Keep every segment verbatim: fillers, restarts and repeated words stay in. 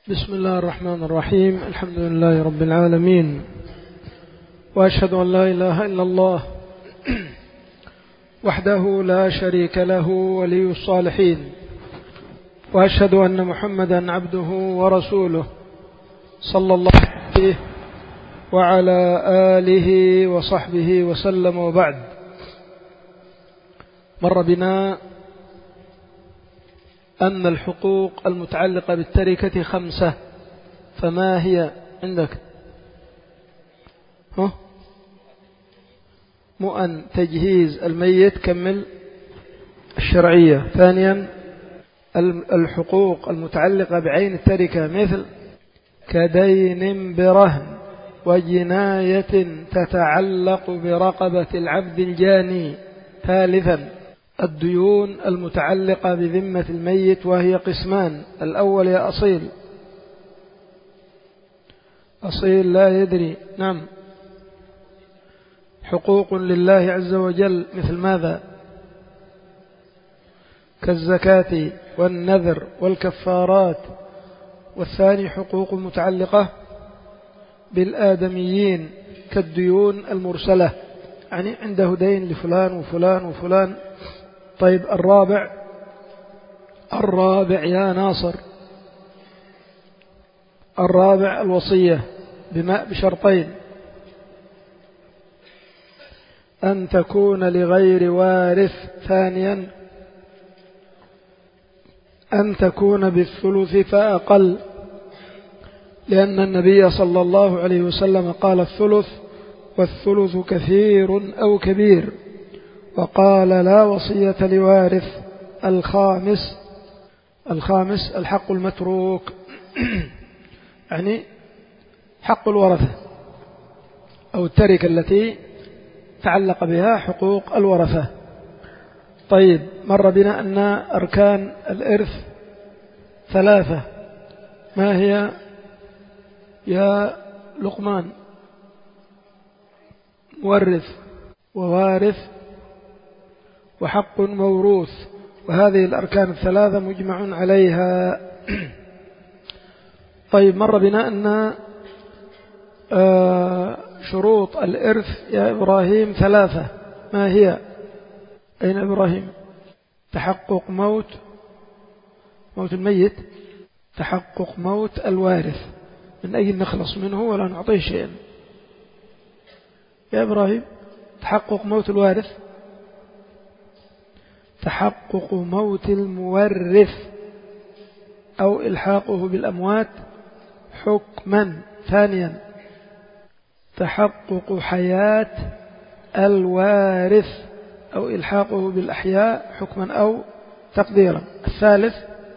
بسم الله الرحمن الرحيم. الحمد لله رب العالمين، وأشهد أن لا إله إلا الله وحده لا شريك له ولي الصالحين، وأشهد أن محمدا عبده ورسوله صلى الله عليه وعلى آله وصحبه وسلم. وبعد، مر بنا أن الحقوق المتعلقة بالتركة خمسة، فما هي عندك؟ ها؟ مؤن تجهيز الميت، كمل الشرعية. ثانيا الحقوق المتعلقة بعين التركة، مثل كدين برهن وجناية تتعلق برقبة العبد الجاني. ثالثا الديون المتعلقة بذمة الميت، وهي قسمان: الأول يا أصيل، أصيل لا يدري. نعم، حقوق لله عز وجل، مثل ماذا؟ كالزكاة والنذر والكفارات. والثاني حقوق متعلقة بالآدميين، كالديون المرسلة، يعني عنده دين لفلان وفلان وفلان. طيب، الرابع الرابع يا ناصر، الرابع الوصية بشرطين: أن تكون لغير وارث. ثانيا أن تكون بالثلث فأقل، لأن النبي صلى الله عليه وسلم قال: الثلث، والثلث كثير أو كبير. وقال: لا وصية لوارث. الخامس الخامس الحق المتروك، يعني حق الورثة أو التركة التي تعلق بها حقوق الورثة. طيب، مر بنا أن أركان الإرث ثلاثة، ما هي يا لقمان؟ مورث ووارث وحق موروث. وهذه الأركان الثلاثة مجمع عليها. طيب، مر بنا أن شروط الإرث يا إبراهيم ثلاثة، ما هي؟ أين إبراهيم؟ تحقق موت موت الميت، تحقق موت الوارث، من أجل نخلص منه ولا نعطيه شيئا. يا إبراهيم، تحقق موت الوارث، تحقق موت المورث أو إلحاقه بالأموات حكما. ثانيا تحقق حياة الوارث أو إلحاقه بالأحياء حكما أو تقديرا. الثالث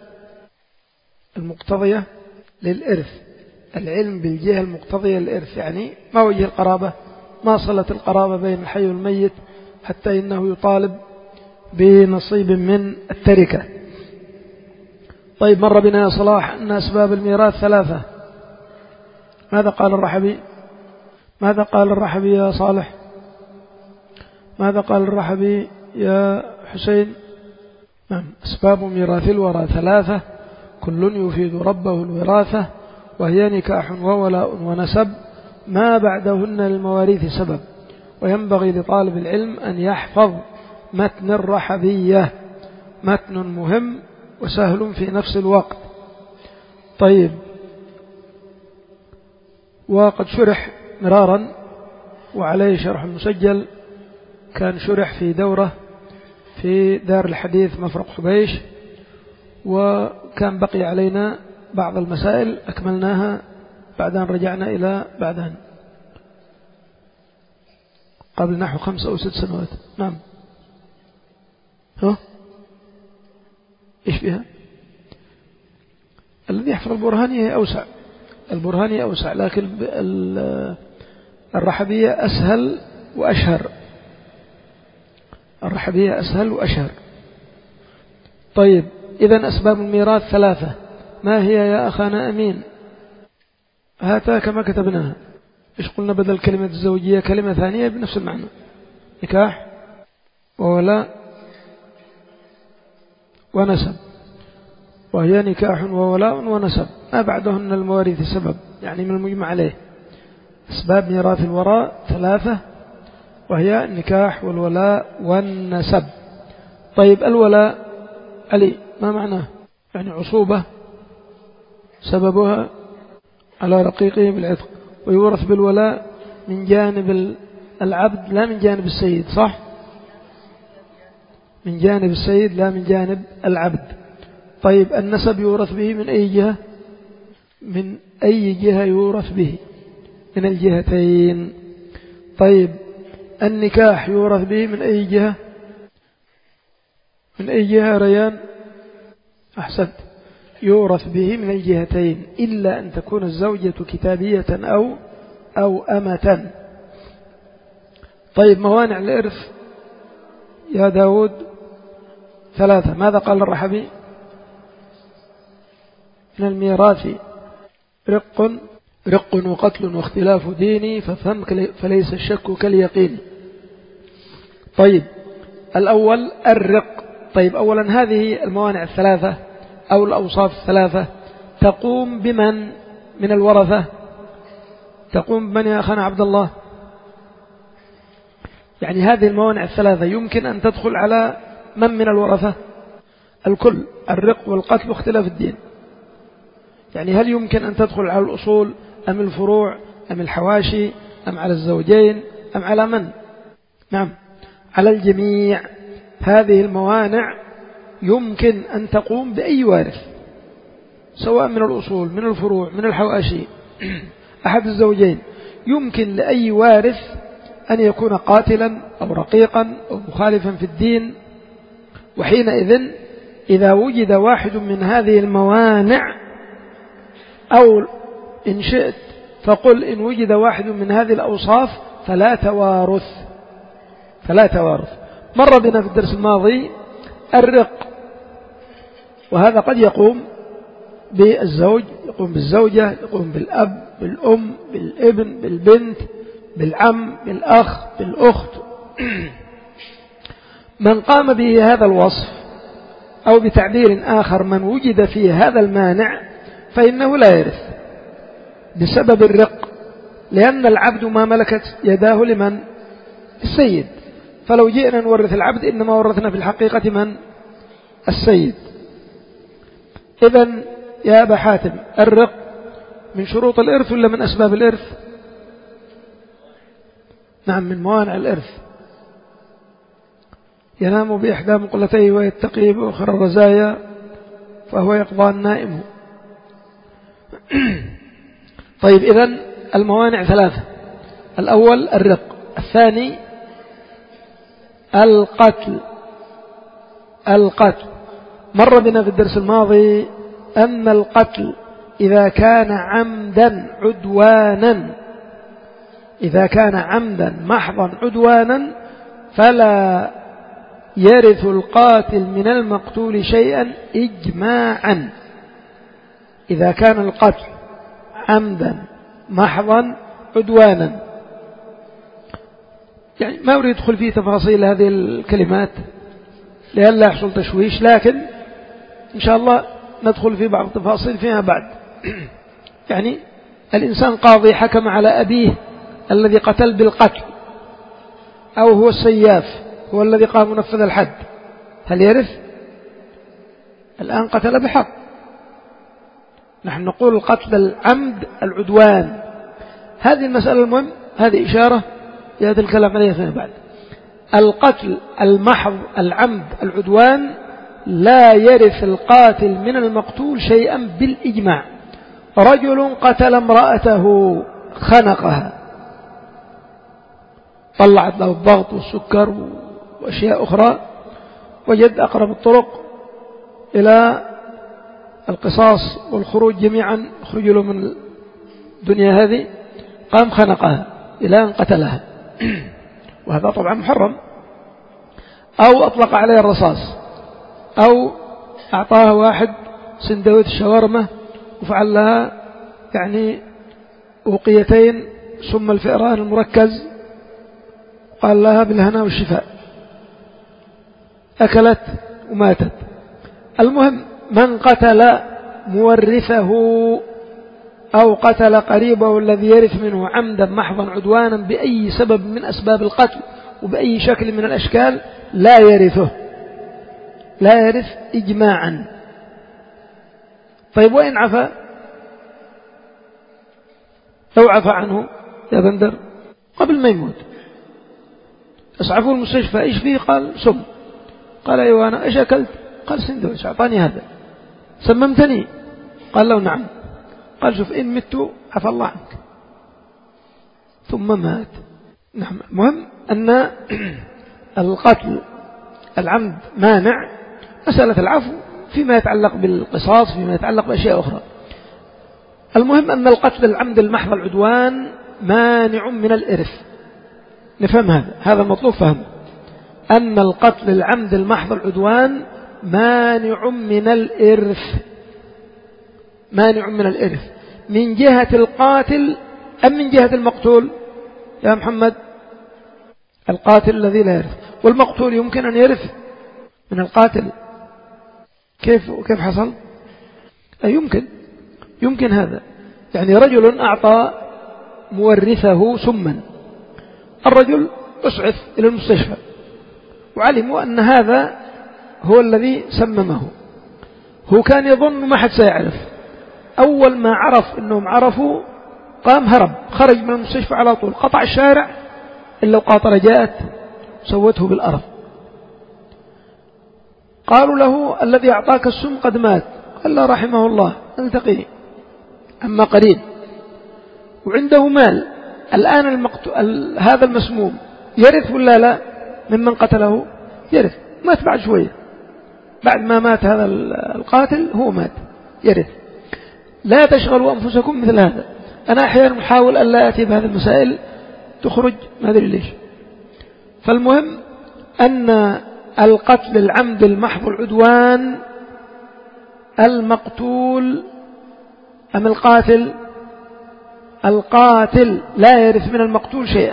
المقتضية للإرث، العلم بالجهة المقتضية للإرث، يعني ما وجه القرابة، ما صلة القرابة بين الحي والميت حتى إنه يطالب بنصيب من التركة. طيب، مر بنا يا صلاح أن أسباب الميراث ثلاثة. ماذا قال الرحبي؟ ماذا قال الرحبي يا صالح؟ ماذا قال الرحبي يا حسين؟ نعم، أسباب ميراث الورى ثلاثة، كل يفيد ربه الوراثة، وهي نكاح وولاء ونسب، ما بعدهن للمواريث سبب. وينبغي لطالب العلم أن يحفظ متن الرحبية، متن مهم وسهل في نفس الوقت. طيب، وقد شرح مرارا وعليه شرح مسجل، كان شرح في دورة في دار الحديث مفرق حبيش، وكان بقي علينا بعض المسائل أكملناها بعد أن رجعنا إلى بعدان قبل نحو خمس أو ست سنوات. نعم، ها إيش فيها؟ الذي يحفظ البرهانية أوسع، البرهانية أوسع، لكن الرحبية أسهل وأشهر، الرحبية أسهل وأشهر. طيب، إذن أسباب الميراث ثلاثة، ما هي يا أخانا أمين؟ هاتا كما كتبناها. إيش قلنا بدل كلمة الزوجية كلمة ثانية بنفس المعنى: نكاح وولاء ونسب. وهي نكاح وولاء ونسب. ما بعدهن المواريث سبب، يعني من المجمع عليه. أسباب ميراث الوراء ثلاثة، وهي النكاح والولاء والنسب. طيب الولاء علي ما معناه؟ يعني عصوبة سببها على رقيقه بالعتق، ويورث بالولاء من جانب العبد لا من جانب السيد، صح؟ من جانب السيد لا من جانب العبد. طيب النسب يورث به من أي جهة؟ من أي جهة يورث به؟ من الجهتين. طيب النكاح يورث به من أي جهة؟ من أي جهة ريان؟ أحسنت، يورث به من الجهتين إلا أن تكون الزوجة كتابية أو أو أمة. طيب موانع الإرث يا داود ثلاثة، ماذا قال الرحبي؟ من الميراث رق رق وقتل واختلاف ديني ففهم فليس الشك كاليقين. طيب الأول الرق. طيب أولا هذه الموانع الثلاثة أو الأوصاف الثلاثة تقوم بمن من الورثة؟ تقوم بمن يا أخانا عبد الله؟ يعني هذه الموانع الثلاثة يمكن أن تدخل على من من الورثة؟ الكل، الرق والقتل واختلاف الدين. يعني هل يمكن أن تدخل على الأصول أم الفروع أم الحواشي أم على الزوجين أم على من؟ نعم على الجميع. هذه الموانع يمكن أن تقوم بأي وارث، سواء من الأصول من الفروع من الحواشي أحد الزوجين. يمكن لأي وارث أن يكون قاتلا أو رقيقا أو مخالفا في الدين. وحينئذ إذا وجد واحد من هذه الموانع، أو إن شئت فقل إن وجد واحد من هذه الأوصاف فلا توارث، فلا توارث. مر بنا في الدرس الماضي الرق، وهذا قد يقوم بالزوج، يقوم بالزوجة، يقوم بالأب، بالأم، بالابن، بالبنت، بالعم، بالأخ، بالأخت. من قام به هذا الوصف، أو بتعبير آخر من وجد فيه هذا المانع، فإنه لا يرث بسبب الرق، لأن العبد ما ملكت يداه لمن؟ السيد. فلو جئنا نورث العبد إنما ورثنا في الحقيقة من؟ السيد. إذن يا أبا حاتم الرق من شروط الإرث ولا من أسباب الإرث؟ نعم من موانع الإرث. ينام بإحدى مقلتيه ويتقي بأخرى الرزايا فهو يقضى النائم. طيب إذن الموانع ثلاثة. الأول الرق، الثاني القتل. القتل مر بنا في الدرس الماضي أن القتل إذا كان عمدا عدوانا، إذا كان عمدا محضا عدوانا فلا يرث القاتل من المقتول شيئا إجماعا. إذا كان القتل عمدا محضا عدوانا، يعني ما أريد أدخل في تفاصيل هذه الكلمات لئلا يحصل تشويش، لكن إن شاء الله ندخل في بعض التفاصيل فيما بعد. يعني الإنسان قاضي حكم على أبيه الذي قتل بالقتل، أو هو السياف هو الذي قام منفذ الحد، هل يرث؟ الآن قتل بحق. نحن نقول القتل العمد العدوان. هذه المسألة المهم، هذه إشارة يأتي الكلام عليها فيما بعد. القتل المحض العمد العدوان لا يرث القاتل من المقتول شيئا بالإجماع. رجل قتل امرأته خنقها، طلعت له الضغط والسكر وأشياء أخرى، وجد أقرب الطرق إلى القصاص والخروج جميعا، خرج له من الدنيا هذه، قام خنقها إلى أن قتلها وهذا طبعا محرم. أو أطلق عليه الرصاص، أو أعطاها واحد سندويت الشاورما وفعل لها يعني وقيتين ثم الفئران المركز، قال لها بالهنا والشفاء، أكلت وماتت. المهم من قتل مورثه أو قتل قريبه الذي يرث منه عمدا محضا عدوانا بأي سبب من أسباب القتل وبأي شكل من الأشكال لا يرثه، لا يرث إجماعا. طيب وإن عفى؟ لو عفى عنه يا بندر قبل ما يموت، أسعفوا المستشفى إيش فيه؟ قال سم. قال أيوة أنا إيش أكلت؟ قال سندويش أعطاني هذا. سممتني؟ قال له نعم. قال شوف إن مت عفى الله عنك، ثم مات. نعم. مهم أن القتل العمد مانع. مسألة العفو فيما يتعلق بالقصاص، فيما يتعلق بأشياء أخرى. المهم أن القتل العمد المحض العدوان مانع من الإرث. نفهم هذا، هذا المطلوب فهمه، أن القتل العمد المحض العدوان مانع من الإرث، مانع من الإرث من جهة القاتل أم من جهة المقتول يا محمد؟ القاتل الذي لا يرث، والمقتول يمكن أن يرث من القاتل. كيف كيف حصل؟ أي يمكن يمكن هذا. يعني رجل أعطى مورثه سما، الرجل أسعف إلى المستشفى وعلموا أن هذا هو الذي سممه، هو كان يظن ما حد سيعرف. أول ما عرف أنهم عرفوا قام هرب، خرج من المستشفى على طول، قطع الشارع إلا وقاطرة جاءت سوته بالأرض. قالوا له الذي أعطاك السم قد مات. قال لا رحمه الله نلتقي أما قريب، وعنده مال. الآن المقتو... ال... هذا المسموم يرث ولا لا؟ ممن قتله يرث. مات بعد شوية، بعد ما مات هذا القاتل هو مات يرث. لا تشغلوا أنفسكم مثل هذا. أنا أحيانا محاول أن لا أتي بهذه المسائل تخرج ما أدري ليش. فالمهم أن القتل العمد المحض العدوان المقتول أم القاتل؟ القاتل لا يرث من المقتول شيئا.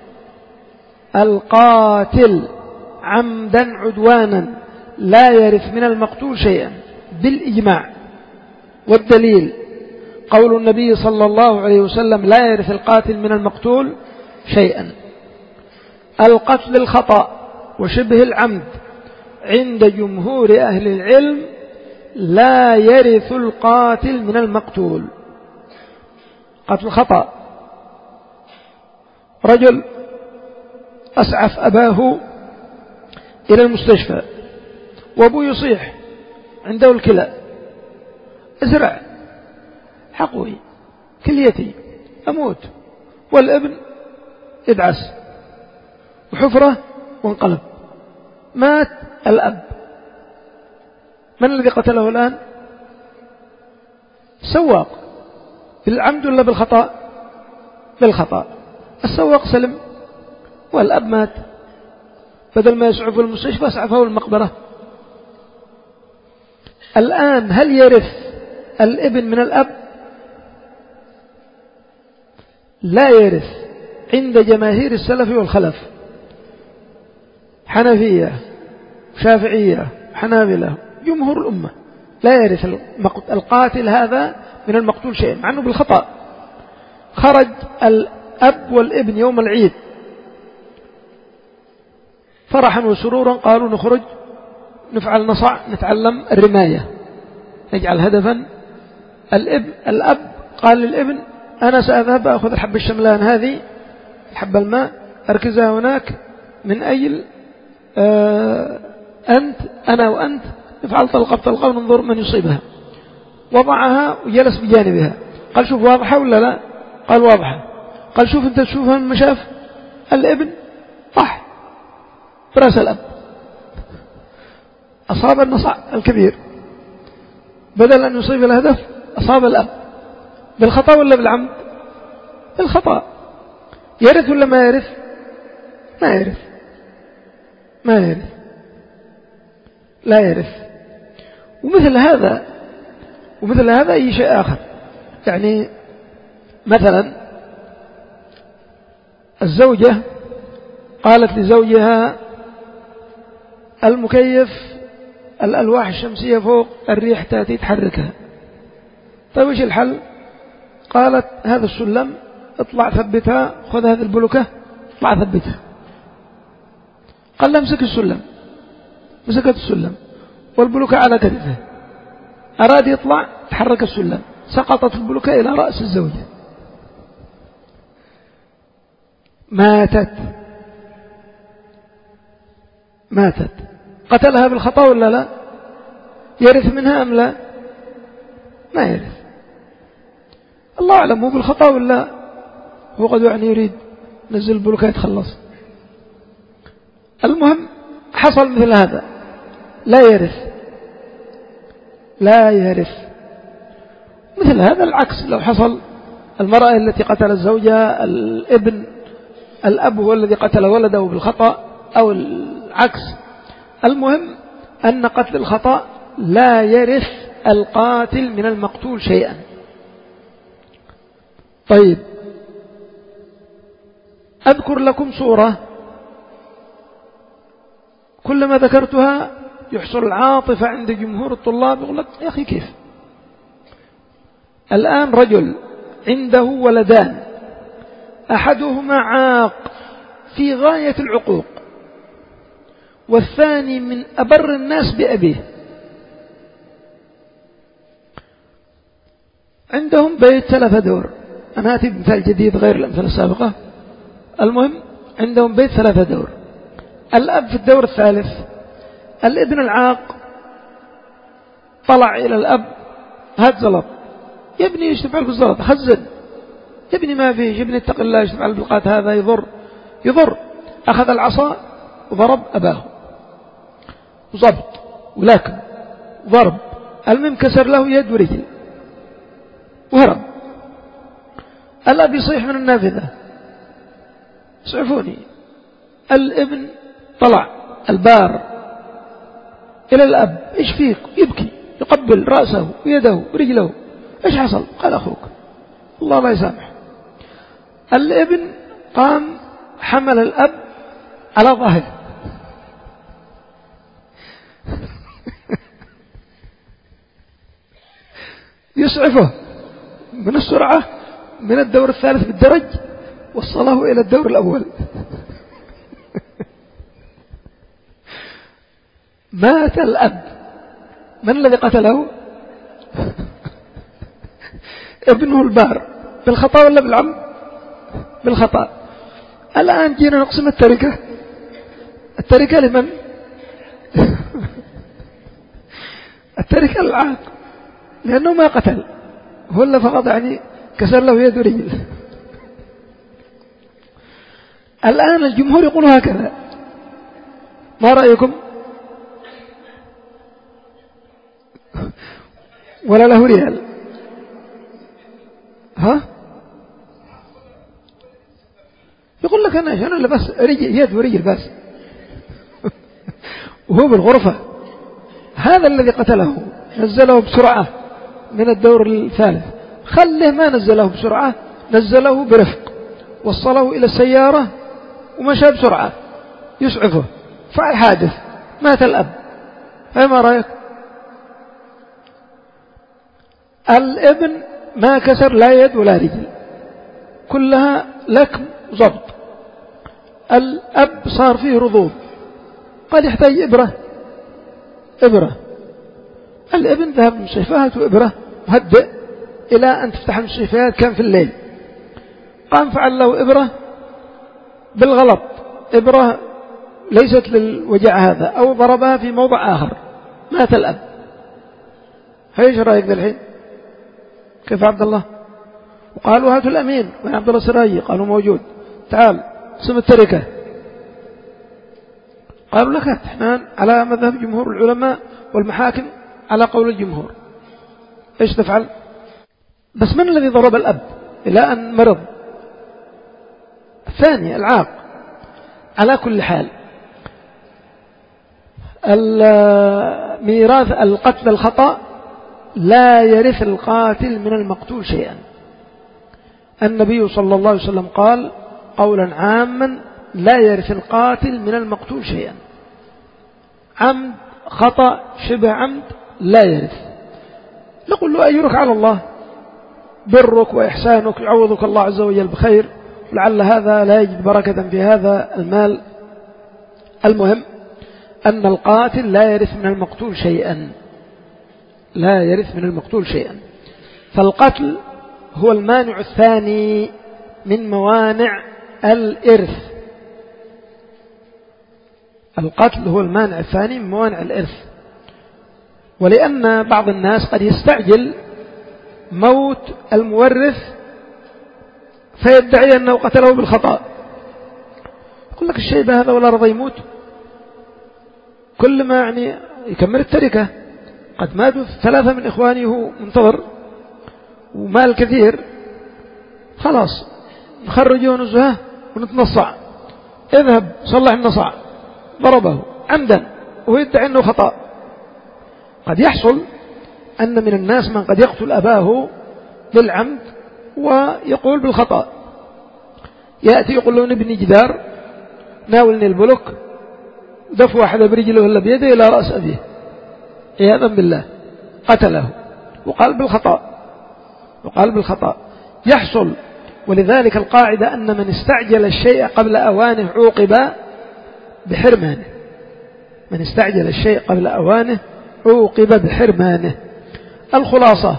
القاتل عمدا عدوانا لا يرث من المقتول شيئا بالإجماع. والدليل قول النبي صلى الله عليه وسلم لا يرث القاتل من المقتول شيئا. القتل الخطأ وشبه العمد عند جمهور أهل العلم لا يرث القاتل من المقتول. قتل خطأ، رجل أسعف أباه إلى المستشفى وأبوه يصيح عنده الكلى، ازرع حقوي كليتي أموت، والابن يدعس وحفرة وانقلب، مات الأب. من الذي قتله الآن؟ السواق. بالعمد ولا بالخطأ؟ بالخطأ. السواق سلم والأب مات، بدل ما يسعفه المستشفى اسعفه المقبرة. الآن هل يرث الابن من الأب؟ لا يرث عند جماهير السلف والخلف، حنفية شافعية حنابلة جمهور الأمة، لا يرث القاتل هذا من المقتول شيء، مع أنه بالخطأ. خرج الأب والابن يوم العيد فرحا وسرورا، قالوا نخرج نفعل نصع نتعلم الرماية نجعل هدفا. الاب الأب قال للابن أنا سأذهب أخذ الحبة الشملان هذه الحبة الماء أركزها هناك من أجل آه أنت أنا وأنت نفعل طلقة بطلقة وننظر من يصيبها. وضعها وجلس بجانبها. قال شوف واضحة ولا لا؟ قال واضحة. قال شوف أنت تشوفها من مشاف. الابن طح برأس الأب، أصاب النصع الكبير، بدل أن يصيب الهدف أصاب الأب. بالخطأ ولا بالعمد؟ بالخطأ. يرث ولا ما يرث؟ ما يرث ما يرث لا يرث. ومثل هذا ومثل هذا أي شيء آخر. يعني مثلا الزوجة قالت لزوجها المكيف الألواح الشمسية فوق الريح تأتي تحركها، طيب وش الحل؟ قالت هذا السلم اطلع ثبتها، خذ هذه البلوكة اطلع ثبتها. قال لا امسك السلم، مسكت السلم والبلوكة على كتفه، أراد يطلع تحرك السلم، سقطت البلوكة إلى رأس الزوجة، ماتت ماتت قتلها بالخطأ ولا لا؟ يرث منها أم لا؟ ما يرث. الله أعلم هو بالخطأ ولا هو قد يعني يريد نزل البلوكة يتخلص. المهم حصل مثل هذا، لا يرث لا يرث. مثل هذا العكس، لو حصل المرأة التي قتل الزوجة، الابن الأب هو الذي قتل ولده بالخطأ أو العكس. المهم أن قتل الخطأ لا يرث القاتل من المقتول شيئا. طيب أذكر لكم صورة كلما ذكرتها يحصل العاطفة عند جمهور الطلاب، يقول لك يا أخي كيف؟ الآن رجل عنده ولدان، أحدهما عاق في غاية العقوق، والثاني من أبر الناس بأبيه. عندهم بيت ثلاثة دور، أنا أتي بمثال جديد غير الأمثال السابقة. المهم عندهم بيت ثلاثة دور، الأب في الدور الثالث، الابن العاق طلع إلى الأب هات زلط، يا ابني ايش تفعل بالزلط؟ خزن يا ابني ما فيه، يا ابني اتق الله ايش تفعل بالقات هذا يضر يضر. أخذ العصا وضرب أباه وضبط ولكن ضرب، المهم كسر له يد ورجل وهرب. الأب يصيح من النافذة اسعفوني. الابن طلع البار إلى الأب إيش فيك؟ يبكي يقبل رأسه ويده ورجله. إيش حصل؟ قال أخوك الله ما يسامح. الابن قام حمل الأب على ظهره يسعفه من السرعة من الدور الثالث بالدرج وصله إلى الدور الأول. مات الأب. من الذي قتله؟ ابنه البار. بالخطأ ولا بالعمد؟ بالخطأ. الآن جينا نقسم التركة. التركة لمن؟ التركة للعاق، لأنه ما قتل، هو اللي فقط يعني كسر له يد ورجل. الآن الجمهور يقول هكذا، ما رأيكم؟ ولا له ريال؟ ها؟ يقول لك أنا أنا بس رجل يد ورجل بس وهو بالغرفة. هذا الذي قتله نزله بسرعة من الدور الثالث، خله ما نزله بسرعة، نزله برفق، وصله إلى السيارة ومشى بسرعة يسعفه، فعل حادث، مات الأب. فما رأيك؟ الابن ما كسر لا يد ولا رجل، كلها لكم ضبط. الأب صار فيه رضوض، قد يحتاج إبرة إبرة. الابن ذهب المستشفيات وإبرة وهدئ إلى أن تفتح المستشفيات، كان في الليل. قام فعل له إبرة بالغلط، إبرة ليست للوجع هذا، أو ضربها في موضع آخر، مات الأب. هيش رأيك ذا الحين؟ كيف عبد الله؟ وقالوا هاتوا الأمين وين عبد الله السراجي؟ قالوا موجود، تعال قسم التركة. قالوا لك احنا على مذهب جمهور العلماء والمحاكم على قول الجمهور، ايش تفعل؟ بس من الذي ضرب الأب إلى أن مرض؟ الثاني العاق. على كل حال الميراث القتل الخطأ لا يرث القاتل من المقتول شيئا. النبي صلى الله عليه وسلم قال قولا عاما لا يرث القاتل من المقتول شيئا. عمد خطأ شبه عمد لا يرث. نقول له أجرك على الله، برك وإحسانك يعوضك الله عز وجل بخير، ولعل هذا لا يجد بركة في هذا المال. المهم أن القاتل لا يرث من المقتول شيئا، لا يرث من المقتول شيئا. فالقتل هو المانع الثاني من موانع الإرث، القتل هو المانع الثاني من موانع الإرث. ولأن بعض الناس قد يستعجل موت المورث فيدعي أنه قتله بالخطأ، يقول لك الشيب هذا ولا رضى يموت، كل ما يعني يكمل التركة، قد ماتوا ثلاثة من إخواني وهو منتظر ومال كثير، خلاص نخرجه ونزهه ونتنصع، اذهب صلح النصع، ضربه عمدا ويدعي أنه خطأ. قد يحصل أن من الناس من قد يقتل أباه بالعمد ويقول بالخطأ، يأتي يقول له نبني جدار، ناولني البلوك، دف واحدة برجله ولا بيده إلى رأس أبيه، عياذا بالله، قتله وقال بالخطأ، وقال بالخطأ يحصل. ولذلك القاعدة أن من استعجل الشيء قبل أوانه عوقب بحرمانه، من استعجل الشيء قبل أوانه عوقب بحرمانه. الخلاصة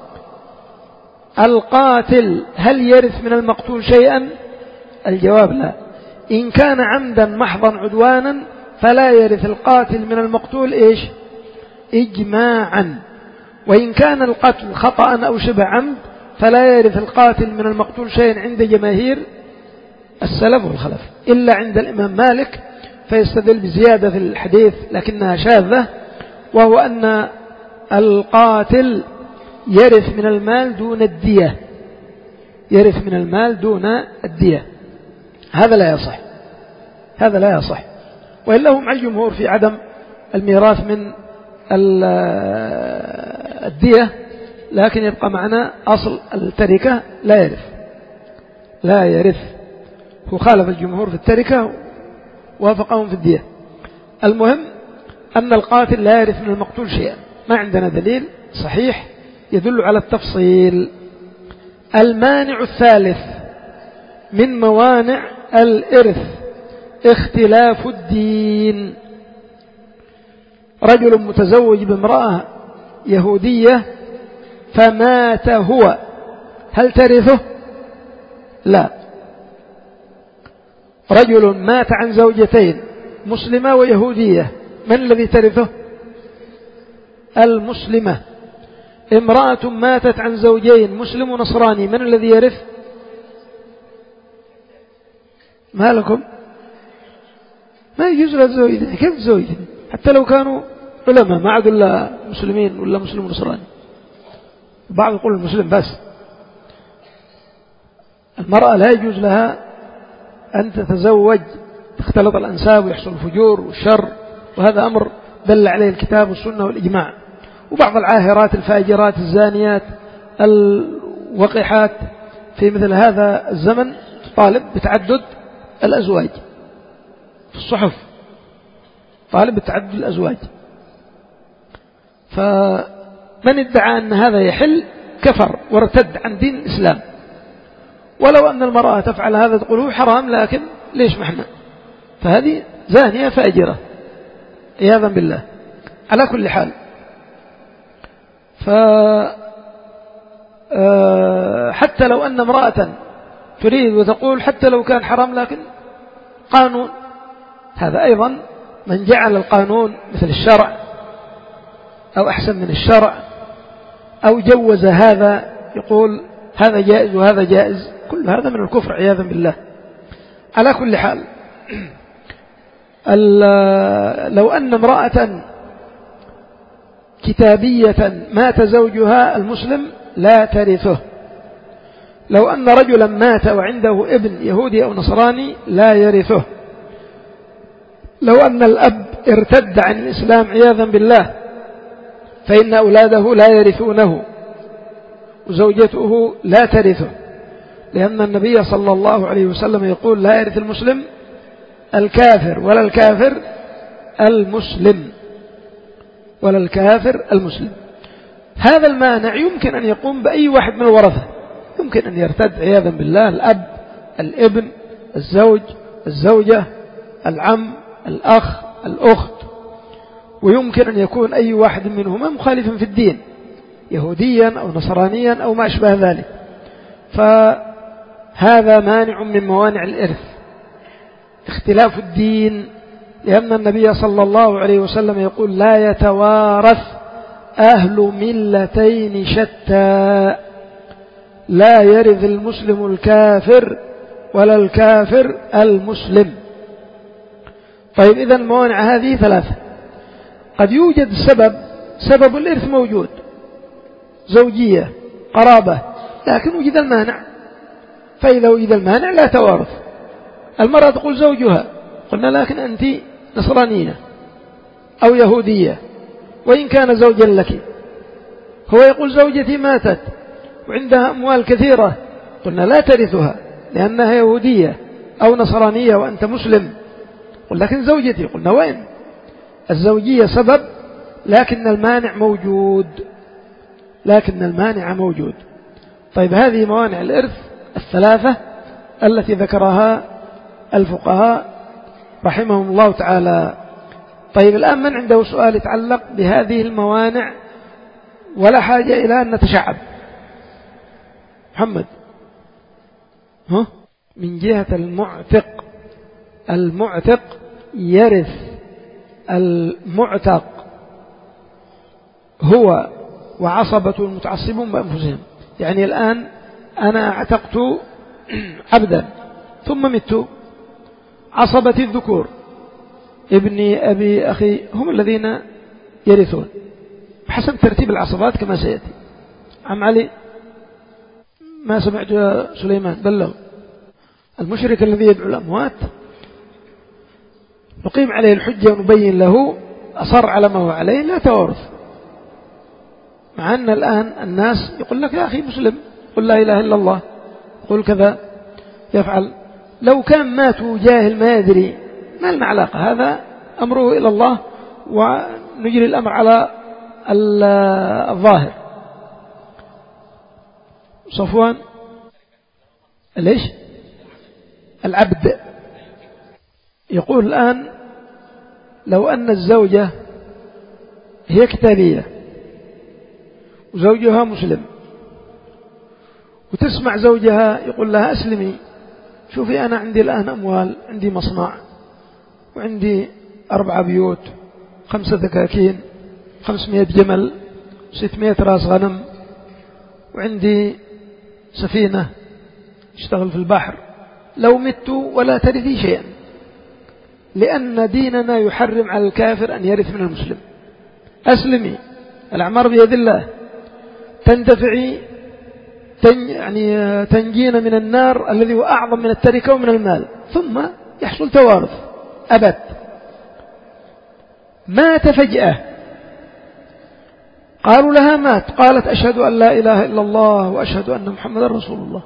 القاتل هل يرث من المقتول شيئا؟ الجواب لا. إن كان عمدا محضا عدوانا فلا يرث القاتل من المقتول إيش؟ إجماعا. وإن كان القتل خطأ أو شبه عمد فلا يرث القاتل من المقتول شيئا عند جماهير السلف والخلف، إلا عند الإمام مالك فيستدل بزيادة في الحديث لكنها شاذة، وهو أن القاتل يرث من المال دون الدية، يرث من المال دون الدية. هذا لا يصح، هذا لا يصح. وإلا هم على الجمهور في عدم الميراث من الدية، لكن يبقى معنا أصل التركة لا يرث، لا يرث. هو خالف الجمهور في التركة وافقهم في الدية. المهم أن القاتل لا يرث من المقتول شيئا، ما عندنا دليل صحيح يدل على التفصيل. المانع الثالث من موانع الإرث اختلاف الدين. رجل متزوج بامرأة يهودية فمات هو، هل ترثه؟ لا. رجل مات عن زوجتين مسلمة ويهودية، من الذي ترثه؟ المسلمة. امرأة ماتت عن زوجين مسلم ونصراني، من الذي يرث؟ ما لكم؟ ما يجوز له زوجين، كيف زوجين؟ حتى لو كانوا علماء ما عادوا إلا مسلمين ولا مسلم ونصراني. بعض يقول المسلم بس. المرأة لا يجوز لها أن تتزوج، تختلط الأنساب ويحصل الفجور والشر، وهذا أمر دل عليه الكتاب والسنة والإجماع. وبعض العاهرات الفاجرات الزانيات الوقحات في مثل هذا الزمن طالب بتعدد الأزواج في الصحف، طالب بتعدد الأزواج. فمن ادعى أن هذا يحل كفر وارتد عن دين الإسلام. ولو أن المرأة تفعل هذا تقول هو حرام، لكن ليش محنا؟ فهذه زانية فاجرة عياذا بالله. على كل حال، فحتى لو أن امرأة تريد وتقول حتى لو كان حرام لكن قانون، هذا أيضا من جعل القانون مثل الشرع أو أحسن من الشرع أو جوز هذا يقول هذا جائز وهذا جائز، كل هذا من الكفر عياذا بالله. على كل حال، لو أن امرأة كتابية مات زوجها المسلم لا ترثه. لو أن رجلا مات وعنده ابن يهودي أو نصراني لا يرثه. لو أن الأب ارتد عن الإسلام عياذا بالله فإن أولاده لا يرثونه وزوجته لا ترثه، لأن النبي صلى الله عليه وسلم يقول لا يرث المسلم الكافر ولا الكافر المسلم، ولا الكافر المسلم. هذا المانع يمكن أن يقوم بأي واحد من الورثة، يمكن أن يرتد عياذا بالله الأب، الابن، الزوج، الزوجة، العم، الأخ، الأخت، ويمكن أن يكون أي واحد منهما مخالفا في الدين، يهوديا أو نصرانيا أو ما أشبه ذلك. فهذا مانع من موانع الإرث، اختلاف الدين، لأن النبي صلى الله عليه وسلم يقول لا يتوارث أهل ملتين شتى، لا يرث المسلم الكافر ولا الكافر المسلم. طيب إذن الموانع هذه ثلاثة. قد يوجد سبب، سبب الإرث موجود، زوجية، قرابة، لكن وجد المانع، فإذا وجد المانع لا توارث. المرأة تقول زوجها، قلنا لكن أنت نصرانية أو يهودية وإن كان زوجا لك. هو يقول زوجتي ماتت وعندها أموال كثيرة، قلنا لا ترثها لأنها يهودية أو نصرانية وأنت مسلم. قل لكن زوجتي، قلنا وين؟ الزوجية سبب لكن المانع موجود، لكن المانع موجود. طيب هذه موانع الإرث الثلاثة التي ذكرها الفقهاء رحمهم الله تعالى. طيب الآن من عنده سؤال يتعلق بهذه الموانع ولا حاجة إلى أن نتشعب؟ محمد، ها؟ من جهة المعتق، المعتق يرث المعتق هو وعصبته المتعصبون بأنفسهم. يعني الآن أنا اعتقت عبدا ثم مت، عصبتي الذكور ابني أبي أخي هم الذين يرثون بحسب ترتيب العصبات كما سيأتي. عم علي ما سمعت يا سليمان؟ بلغ. المشرك الذي يدعو الأموات نقيم عليه الحجة ونبين له، أصر على ما هو عليه لا توارث. مع أن الآن الناس يقول لك يا أخي مسلم، قل لا إله إلا الله، قل كذا، يفعل. لو كان ماتوا جاهل ما يدري ما لنا علاقة، هذا أمره إلى الله ونجري الأمر على الظاهر. صفوان ليش؟ العبد يقول الآن لو أن الزوجة هي كتابية وزوجها مسلم وتسمع زوجها يقول لها أسلمي، شوفي أنا عندي الآن أموال، عندي مصنع وعندي أربعة بيوت، خمسة دكاكين، خمسمائة جمل، ستمائة راس غنم، وعندي سفينة اشتغل في البحر، لو مت ولا ترثي شيئا، لأن ديننا يحرم على الكافر أن يرث من المسلم. أسلمي، الأعمار بيد الله، تندفعي تن يعني تنجين من النار الذي هو أعظم من التركة ومن المال، ثم يحصل توارث. أبد. مات فجأة، قالوا لها مات، قالت أشهد أن لا إله إلا الله وأشهد أن محمد رسول الله.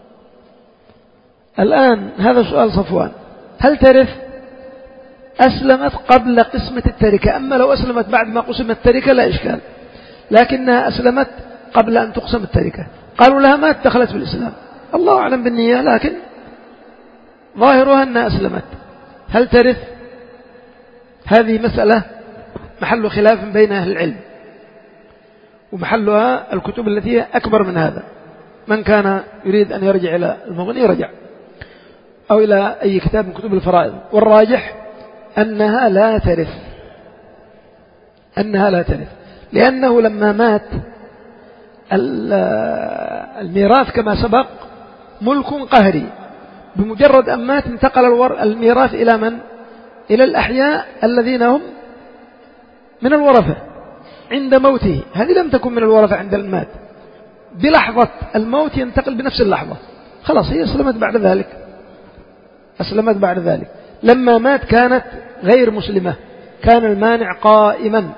الآن هذا سؤال صفوان، هل ترث؟ أسلمت قبل قسمة التركة، أما لو أسلمت بعد ما قسمت التركة لا إشكال، لكنها أسلمت قبل أن تقسم التركة. قالوا لها مات، دخلت في الإسلام، الله أعلم بالنية، لكن ظاهرها أنها أسلمت. هل ترث؟ هذه مسألة محل خلاف بين أهل العلم، ومحلها الكتب التي هي أكبر من هذا. من كان يريد أن يرجع إلى المغني يرجع، أو إلى أي كتاب من كتب الفرائض. والراجح أنها لا ترث، أنها لا ترث، لأنه لما مات الميراث كما سبق ملك قهري، بمجرد أن مات انتقل الميراث إلى من؟ إلى الأحياء الذين هم من الورثة عند موته. هذه لم تكن من الورثة عند المات، بلحظة الموت ينتقل بنفس اللحظة، خلاص هي أسلمت بعد ذلك، أسلمت بعد ذلك. لما مات كانت غير مسلمة، كان المانع قائما.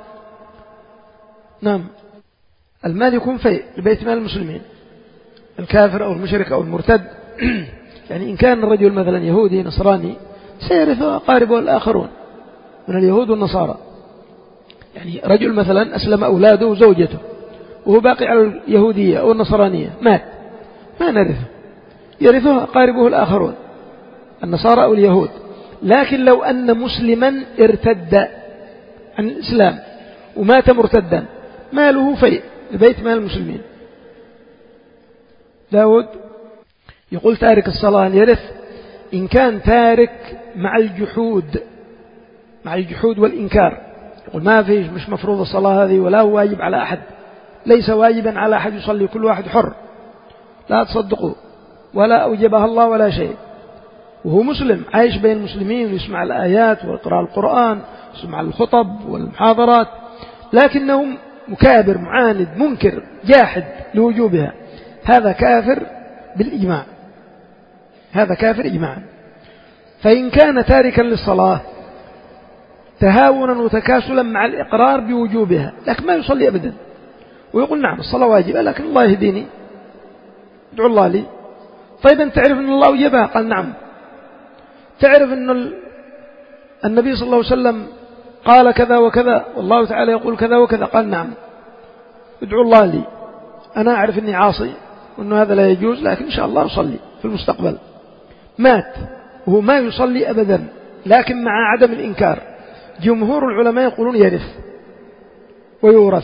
نعم، المال يكون في لبيت مال المسلمين، الكافر أو المشرك أو المرتد. يعني إن كان الرجل مثلا يهودي نصراني سيرث أقاربه الآخرون من اليهود والنصارى. يعني رجل مثلا أسلم أولاده وزوجته وهو باقي على اليهودية أو النصرانية، مات، ما نرثه، يرثه أقاربه الآخرون النصارى أو اليهود. لكن لو أن مسلما ارتد عن الإسلام ومات مرتدا ماله فيء لبيت مال المسلمين. داود يقول تارك الصلاة يرث إن كان تارك مع الجحود مع الجحود والإنكار، يقول ما فيش مش مفروض الصلاة هذه ولا هو واجب على أحد، ليس واجبا على أحد يصلي، كل واحد حر لا تصدقوا ولا أوجبها الله ولا شيء، وهو مسلم عايش بين المسلمين ويسمع الآيات ويقرأ القرآن ويسمع الخطب والمحاضرات، لكنه مكابر معاند منكر جاحد لوجوبها، هذا كافر بالإجماع، هذا كافر إجماعا. فإن كان تاركا للصلاة تهاونا وتكاسلا مع الإقرار بوجوبها لكن ما يصلي أبدا ويقول نعم الصلاة واجبة لكن الله يهديني ادعو الله لي، طيب أنت تعرف أن الله أوجبها؟ قال نعم. تعرف أن النبي صلى الله عليه وسلم قال كذا وكذا والله تعالى يقول كذا وكذا؟ قال نعم. ادعو الله لي، أنا أعرف أني عاصي وأنه هذا لا يجوز لكن إن شاء الله أصلي في المستقبل. مات وهو ما يصلي أبدا لكن مع عدم الإنكار. جمهور العلماء يقولون يرث ويورث،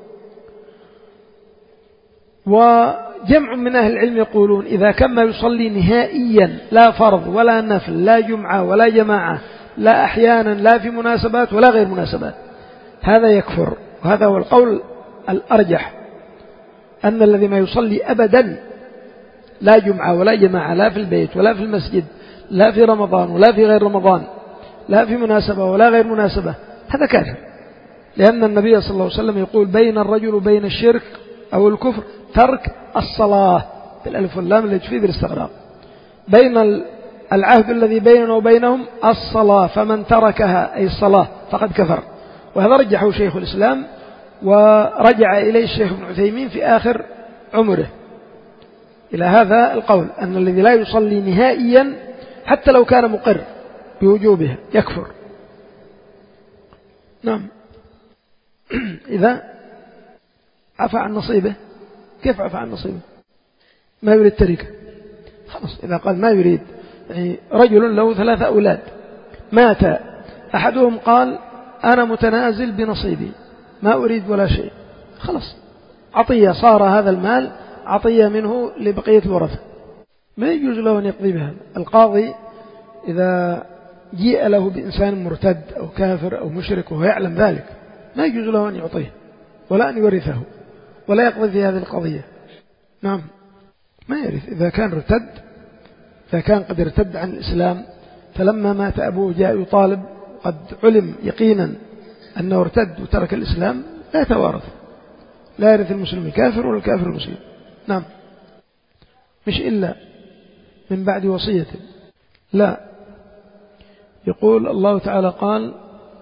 وجمع من أهل العلم يقولون إذا كان ما يصلي نهائيا لا فرض ولا نفل لا جمعة ولا جماعة لا أحيانا لا في مناسبات ولا غير مناسبات هذا يكفر. وهذا هو القول الأرجح، أن الذي ما يصلي أبدا لا جمعة ولا جماعة لا في البيت ولا في المسجد لا في رمضان ولا في غير رمضان لا في مناسبة ولا غير مناسبة هذا كافر، لأن النبي صلى الله عليه وسلم يقول بين الرجل وبين الشرك أو الكفر ترك الصلاة بالألف واللام التي تفيد الاستغراق، بين العهد الذي بيننا وبينهم الصلاة فمن تركها أي الصلاة فقد كفر. وهذا رجحه شيخ الإسلام ورجع إليه الشيخ ابن عثيمين في آخر عمره إلى هذا القول، أن الذي لا يصلي نهائيا حتى لو كان مقر بوجوبها يكفر. نعم. إذا عفى عن نصيبه كيف عفى عن نصيبه؟ ما يريد تركه خلاص. إذا قال ما يريد، يعني رجل له ثلاثة أولاد مات أحدهم قال أنا متنازل بنصيبي ما أريد ولا شيء، خلاص عطية، صار هذا المال عطية منه لبقية الورثة، ما يجوز له أن يقضي بها. القاضي إذا جيء له بإنسان مرتد أو كافر أو مشرك وهو يعلم ذلك ما يجوز له أن يعطيه ولا أن يورثه ولا يقضي في هذه القضية. نعم ما يرث إذا كان ارتد، إذا كان قد ارتد عن الإسلام فلما مات أبوه جاء يطالب قد علم يقينا أنه ارتد وترك الإسلام لا توارث، لا يرث المسلم الكافر ولا الكافر المسلم. نعم مش إلا من بعد وصية، لا، يقول الله تعالى قال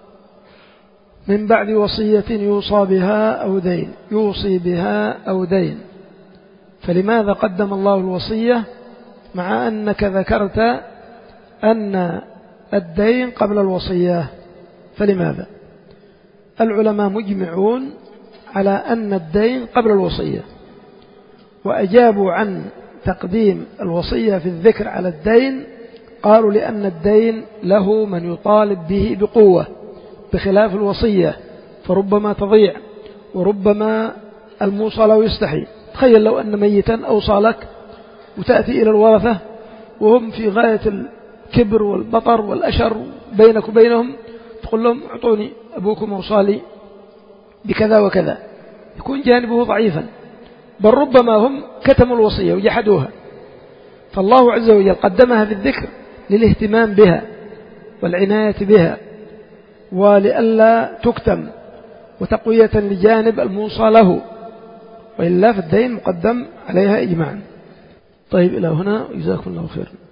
من بعد وصية يوصى بها أو دين، يوصي بها أو دين، فلماذا قدم الله الوصية مع أنك ذكرت أن الدين قبل الوصية؟ فلماذا؟ العلماء مجمعون على أن الدين قبل الوصية، وأجابوا عن تقديم الوصية في الذكر على الدين، قالوا لأن الدين له من يطالب به بقوة بخلاف الوصية فربما تضيع وربما الموصى له يستحي. تخيل لو أن ميتا أوصى لك وتأتي إلى الورثة وهم في غاية الكبر والبطر والأشر بينك وبينهم، تقول لهم اعطوني أبوكم أوصالي بكذا وكذا، يكون جانبه ضعيفا، بل ربما هم كتموا الوصية وجحدوها. فالله عز وجل قدمها في الذكر للاهتمام بها والعناية بها ولئلا تكتم وتقوية لجانب الموصى له، وإلا في الدين مقدم عليها إجماعا. طيب إلى هنا، جزاكم الله خيرا.